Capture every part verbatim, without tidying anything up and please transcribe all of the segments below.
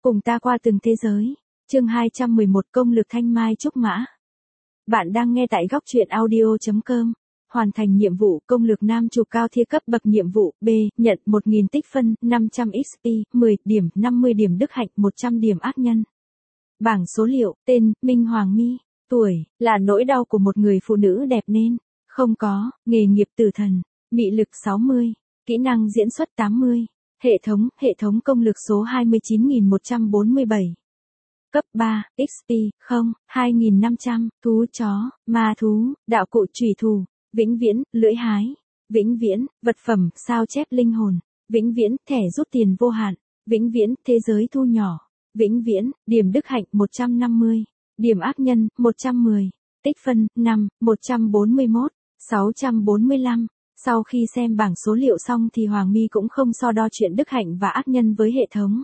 Cùng ta qua từng thế giới. Chương hai trăm mười một Công lực thanh mai trúc mã. Bạn đang nghe tại góc truyện audio chấm com. Hoàn thành nhiệm vụ công lực nam chủ cao thia cấp bậc nhiệm vụ B, nhận một nghìn tích phân, năm trăm ích pê, mười điểm, năm mươi điểm đức hạnh, một trăm điểm ác nhân. Bảng số liệu, tên, Minh Hoàng My, tuổi, là nỗi đau của một người phụ nữ đẹp nên, không có, nghề nghiệp tử thần, mị lực sáu mươi, kỹ năng diễn xuất tám mươi, hệ thống, hệ thống công lực số hai mươi chín nghìn một trăm bốn mươi bảy. Cấp ba, ích pê, không, hai nghìn năm trăm, thú chó, ma thú, đạo cụ chủy thủ, vĩnh viễn, lưỡi hái, vĩnh viễn, vật phẩm, sao chép linh hồn, vĩnh viễn, thẻ rút tiền vô hạn, vĩnh viễn, thế giới thu nhỏ, vĩnh viễn, điểm đức hạnh một trăm năm mươi, điểm ác nhân, một trăm mười, tích phân, năm, một trăm bốn mươi mốt, sáu trăm bốn mươi lăm. Sau khi xem bảng số liệu xong thì Hoàng My cũng không so đo chuyện đức hạnh và ác nhân với hệ thống.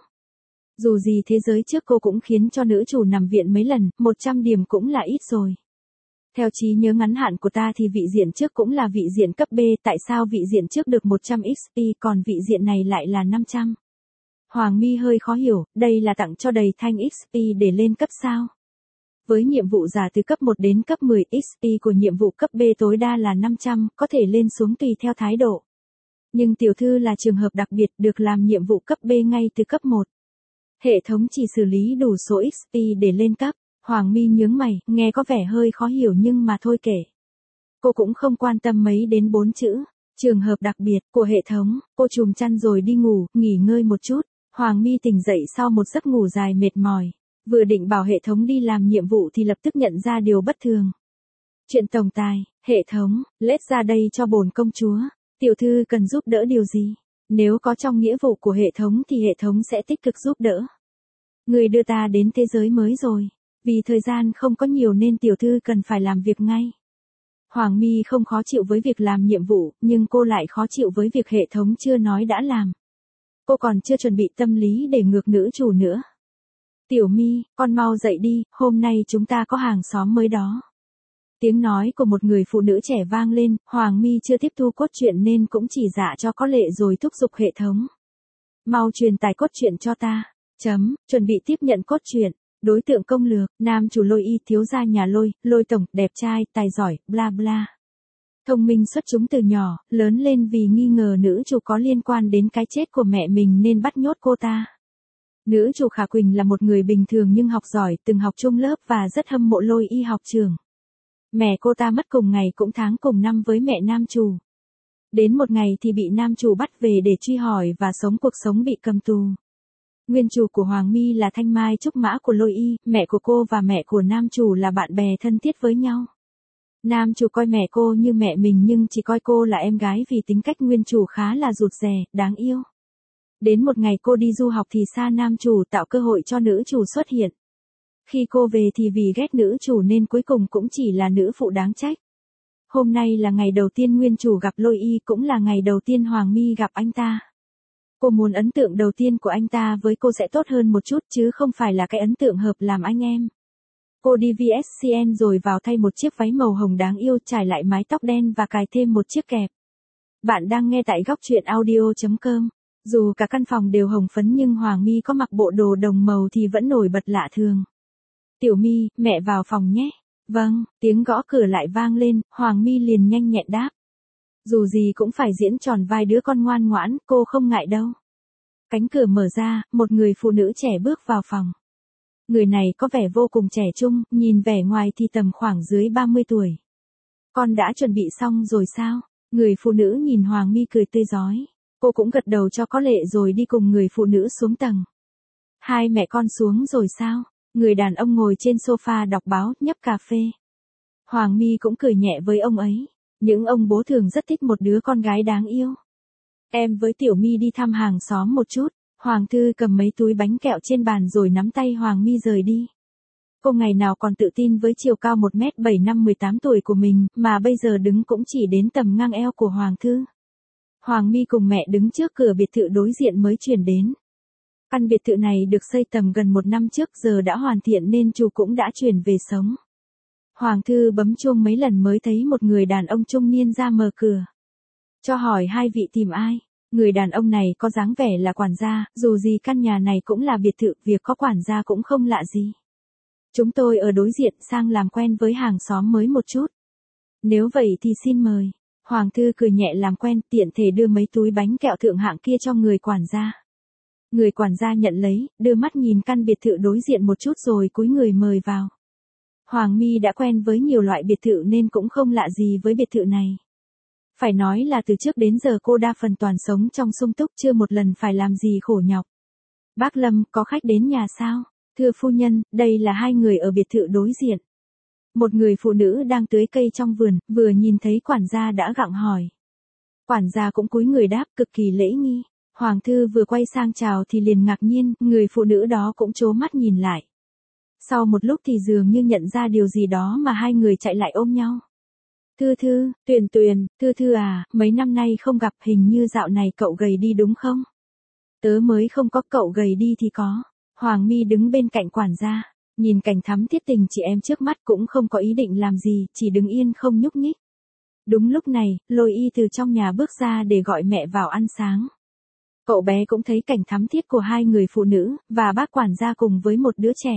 Dù gì thế giới trước cô cũng khiến cho nữ chủ nằm viện mấy lần, một trăm điểm cũng là ít rồi. Theo trí nhớ ngắn hạn của ta thì vị diện trước cũng là vị diện cấp B, tại sao vị diện trước được một trăm ích pê còn vị diện này lại là năm trăm? Hoàng My hơi khó hiểu, đây là tặng cho đầy thanh ích pê để lên cấp sao? Với nhiệm vụ giả từ cấp một đến cấp mười, ích pê của nhiệm vụ cấp B tối đa là năm trăm, có thể lên xuống tùy theo thái độ. Nhưng tiểu thư là trường hợp đặc biệt được làm nhiệm vụ cấp B ngay từ cấp một. Hệ thống chỉ xử lý đủ số ích pê để lên cấp. Hoàng My nhướng mày, nghe có vẻ hơi khó hiểu nhưng mà thôi kể. Cô cũng không quan tâm mấy đến bốn chữ, trường hợp đặc biệt của hệ thống. Cô chùm chăn rồi đi ngủ, nghỉ ngơi một chút. Hoàng My tỉnh dậy sau một giấc ngủ dài mệt mỏi. Vừa định bảo hệ thống đi làm nhiệm vụ thì lập tức nhận ra điều bất thường. Chuyện tổng tài, hệ thống, lết ra đây cho bổn công chúa. Tiểu thư cần giúp đỡ điều gì? Nếu có trong nghĩa vụ của hệ thống thì hệ thống sẽ tích cực giúp đỡ. Người đưa ta đến thế giới mới rồi. Vì thời gian không có nhiều nên tiểu thư cần phải làm việc ngay. Hoàng My không khó chịu với việc làm nhiệm vụ, nhưng cô lại khó chịu với việc hệ thống chưa nói đã làm. Cô còn chưa chuẩn bị tâm lý để ngược nữ chủ nữa. Tiểu My, con mau dậy đi, hôm nay chúng ta có hàng xóm mới đó. Tiếng nói của một người phụ nữ trẻ vang lên, Hoàng My chưa tiếp thu cốt truyện nên cũng chỉ dạ cho có lệ rồi thúc giục hệ thống. Mau truyền tải cốt truyện cho ta. Chấm, chuẩn bị tiếp nhận cốt truyện. Đối tượng công lược, nam chủ Lôi Y, thiếu gia nhà Lôi, Lôi tổng, đẹp trai, tài giỏi, bla bla. Thông minh xuất chúng từ nhỏ, lớn lên vì nghi ngờ nữ chủ có liên quan đến cái chết của mẹ mình nên bắt nhốt cô ta. Nữ chủ Khả Quỳnh là một người bình thường nhưng học giỏi, từng học chung lớp và rất hâm mộ Lôi Y học trường. Mẹ cô ta mất cùng ngày cũng tháng cùng năm với mẹ nam chủ. Đến một ngày thì bị nam chủ bắt về để truy hỏi và sống cuộc sống bị cầm tù. Nguyên chủ của Hoàng My là thanh mai trúc mã của Lôi Y, mẹ của cô và mẹ của nam chủ là bạn bè thân thiết với nhau. Nam chủ coi mẹ cô như mẹ mình nhưng chỉ coi cô là em gái vì tính cách nguyên chủ khá là rụt rè, đáng yêu. Đến một ngày cô đi du học thì xa nam chủ tạo cơ hội cho nữ chủ xuất hiện. Khi cô về thì vì ghét nữ chủ nên cuối cùng cũng chỉ là nữ phụ đáng trách. Hôm nay là ngày đầu tiên nguyên chủ gặp Lôi Y, cũng là ngày đầu tiên Hoàng My gặp anh ta. Cô muốn ấn tượng đầu tiên của anh ta với cô sẽ tốt hơn một chút chứ không phải là cái ấn tượng hợp làm anh em. Cô đi vê ét xê en rồi vào thay một chiếc váy màu hồng đáng yêu, trải lại mái tóc đen và cài thêm một chiếc kẹp. Bạn đang nghe tại góc truyện audio chấm com. Dù cả căn phòng đều hồng phấn nhưng Hoàng My có mặc bộ đồ đồng màu thì vẫn nổi bật lạ thường. Tiểu My, mẹ vào phòng nhé. Vâng, tiếng gõ cửa lại vang lên, Hoàng My liền nhanh nhẹn đáp. Dù gì cũng phải diễn tròn vai đứa con ngoan ngoãn, cô không ngại đâu. Cánh cửa mở ra, một người phụ nữ trẻ bước vào phòng. Người này có vẻ vô cùng trẻ trung, nhìn vẻ ngoài thì tầm khoảng dưới ba mươi tuổi. Con đã chuẩn bị xong rồi sao? Người phụ nữ nhìn Hoàng My cười tươi rói. Cô cũng gật đầu cho có lệ rồi đi cùng người phụ nữ xuống tầng. Hai mẹ con xuống rồi sao? Người đàn ông ngồi trên sofa đọc báo, nhấp cà phê. Hoàng My cũng cười nhẹ với ông ấy. Những ông bố thường rất thích một đứa con gái đáng yêu. Em với Tiểu My đi thăm hàng xóm một chút. Hoàng Thư cầm mấy túi bánh kẹo trên bàn rồi nắm tay Hoàng My rời đi. Cô ngày nào còn tự tin với chiều cao một mét bảy năm mười tám tuổi của mình, mà bây giờ đứng cũng chỉ đến tầm ngang eo của Hoàng Thư. Hoàng My cùng mẹ đứng trước cửa biệt thự đối diện mới chuyển đến. Căn biệt thự này được xây tầm gần một năm trước, giờ đã hoàn thiện nên chủ cũng đã chuyển về sống. Hoàng Thư bấm chuông mấy lần mới thấy một người đàn ông trung niên ra mở cửa. Cho hỏi hai vị tìm ai? Người đàn ông này có dáng vẻ là quản gia, dù gì căn nhà này cũng là biệt thự, việc có quản gia cũng không lạ gì. Chúng tôi ở đối diện, sang làm quen với hàng xóm mới một chút. Nếu vậy thì xin mời. Hoàng thư cười nhẹ làm quen, tiện thể đưa mấy túi bánh kẹo thượng hạng kia cho người quản gia. Người quản gia nhận lấy, đưa mắt nhìn căn biệt thự đối diện một chút rồi cúi người mời vào. Hoàng My đã quen với nhiều loại biệt thự nên cũng không lạ gì với biệt thự này. Phải nói là từ trước đến giờ cô đa phần toàn sống trong sung túc, chưa một lần phải làm gì khổ nhọc. Bác Lâm, có khách đến nhà sao? Thưa phu nhân, đây là hai người ở biệt thự đối diện. Một người phụ nữ đang tưới cây trong vườn, vừa nhìn thấy quản gia đã gặng hỏi. Quản gia cũng cúi người đáp, cực kỳ lễ nghi. Hoàng thư vừa quay sang chào thì liền ngạc nhiên, người phụ nữ đó cũng trố mắt nhìn lại. Sau một lúc thì dường như nhận ra điều gì đó mà hai người chạy lại ôm nhau. Thư Thư, Tuyền Tuyền, Thư Thư à, mấy năm nay không gặp, hình như dạo này cậu gầy đi đúng không? Tớ mới không có, cậu gầy đi thì có. Hoàng My đứng bên cạnh quản gia, nhìn cảnh thắm thiết tình chị em trước mắt cũng không có ý định làm gì, chỉ đứng yên không nhúc nhích. Đúng lúc này, Lôi Y từ trong nhà bước ra để gọi mẹ vào ăn sáng. Cậu bé cũng thấy cảnh thắm thiết của hai người phụ nữ, và bác quản gia cùng với một đứa trẻ.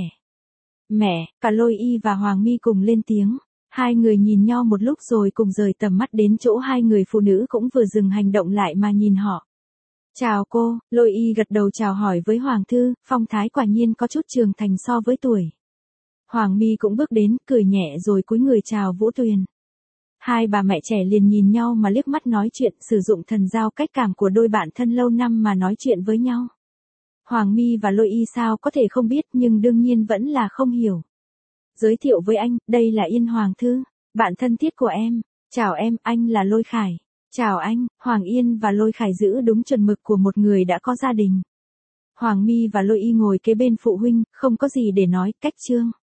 Mẹ, cả Lôi Y và Hoàng My cùng lên tiếng. Hai người nhìn nhau một lúc rồi cùng rời tầm mắt đến chỗ hai người phụ nữ cũng vừa dừng hành động lại mà nhìn họ. Chào cô, Lôi Y gật đầu chào hỏi với Hoàng thư, phong thái quả nhiên có chút trưởng thành so với tuổi. Hoàng My cũng bước đến, cười nhẹ rồi cúi người chào Vũ Tuyền. Hai bà mẹ trẻ liền nhìn nhau mà liếc mắt nói chuyện, sử dụng thần giao cách cảm của đôi bạn thân lâu năm mà nói chuyện với nhau. Hoàng My và Lôi Y sao có thể không biết, nhưng đương nhiên vẫn là không hiểu. Giới thiệu với anh, đây là Yên Hoàng thư, bạn thân thiết của em. Chào em, anh là Lôi Khải. Chào anh. Hoàng Yên và Lôi Khải giữ đúng chuẩn mực của một người đã có gia đình. Hoàng My và Lôi Y ngồi kế bên phụ huynh, không có gì để nói, cách chương.